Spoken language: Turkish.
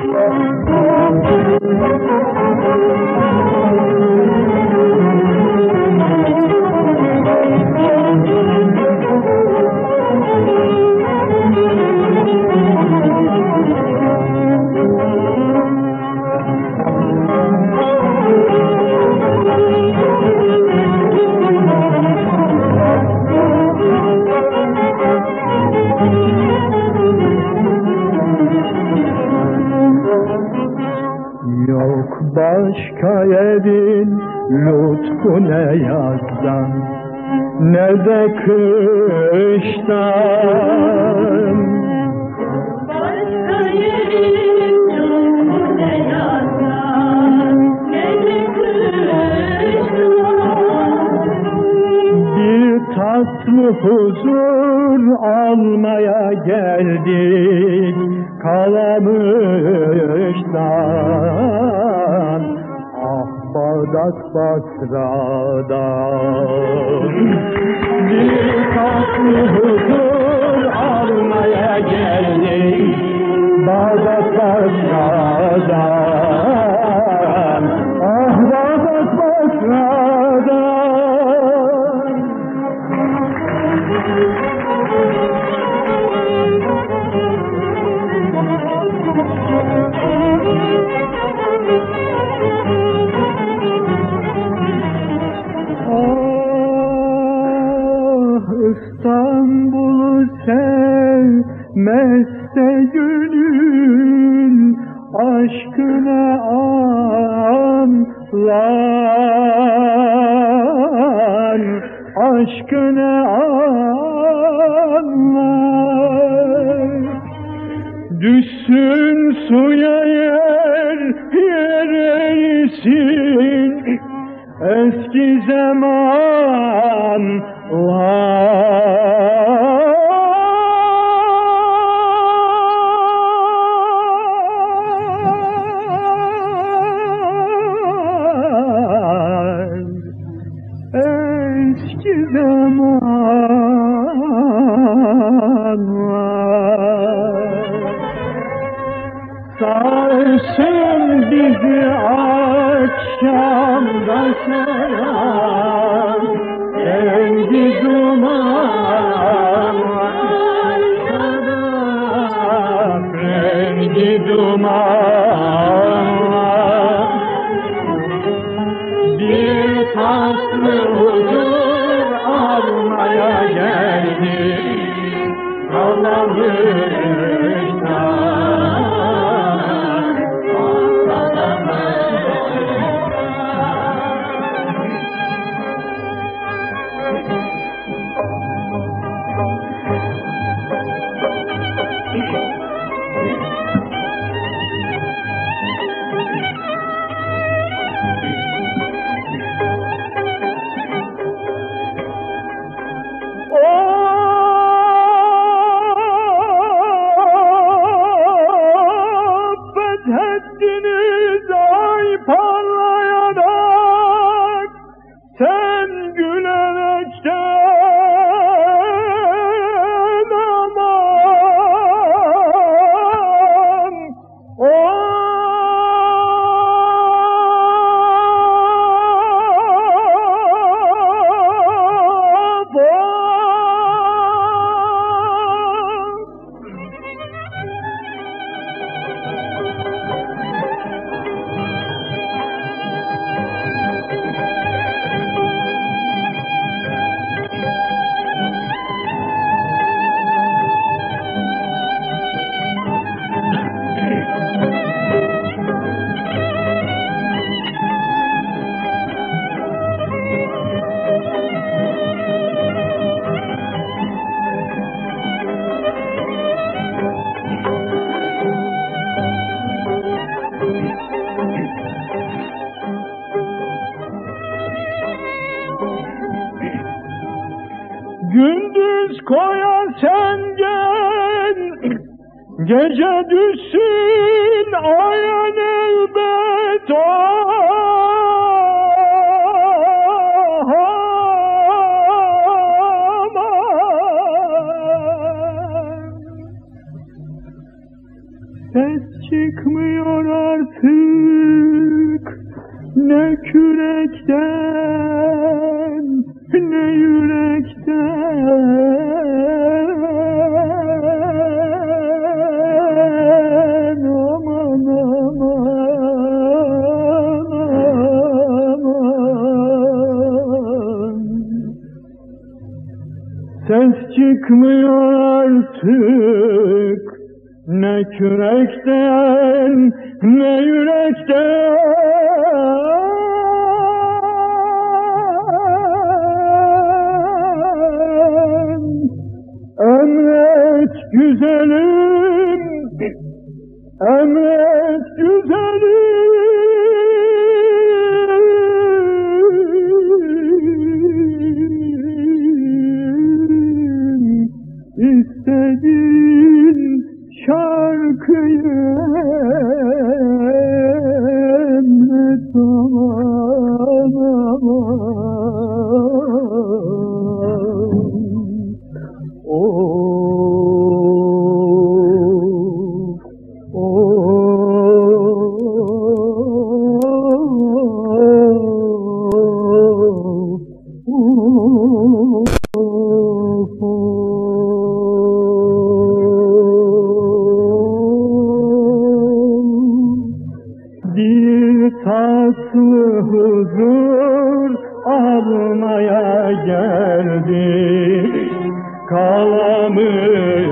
Başka yerin lütfu ne yazdan ne de kıştan. Başka yerin lütfu ne yazdan ne de kıştan. Bir tatlı huzur almaya geldik Kalamış'tan, ah Bağdat Basra'dan. Bir tatlı huzur almaya geldik Bağdat Basra'dan, ah Bağdat Basra'dan. İstanbul'u sevmezse gönül aşkına anlar, aşkına anlar. Düşsün suya yer erisin eski zamanlar. Eski zamanlar sarsın bizi akşamda saran rengi duman, rengi duman. Bir tatlı huzur almaya geldik Kalamış'tan. Fethettiniz ay parlayarak, sen gülerekten aman. Gündüz koya sen gel, gece düşsün ayan elbet aman. Ses çık çıkmıyor artık ne kürekten ne yürekten aman aman ses çıkmıyor artık ne kürekten ne yürekten emret güzelim emret güzelim istediğin şarkıyı emret aman aman bir tatlı huzur almaya geldik kalamı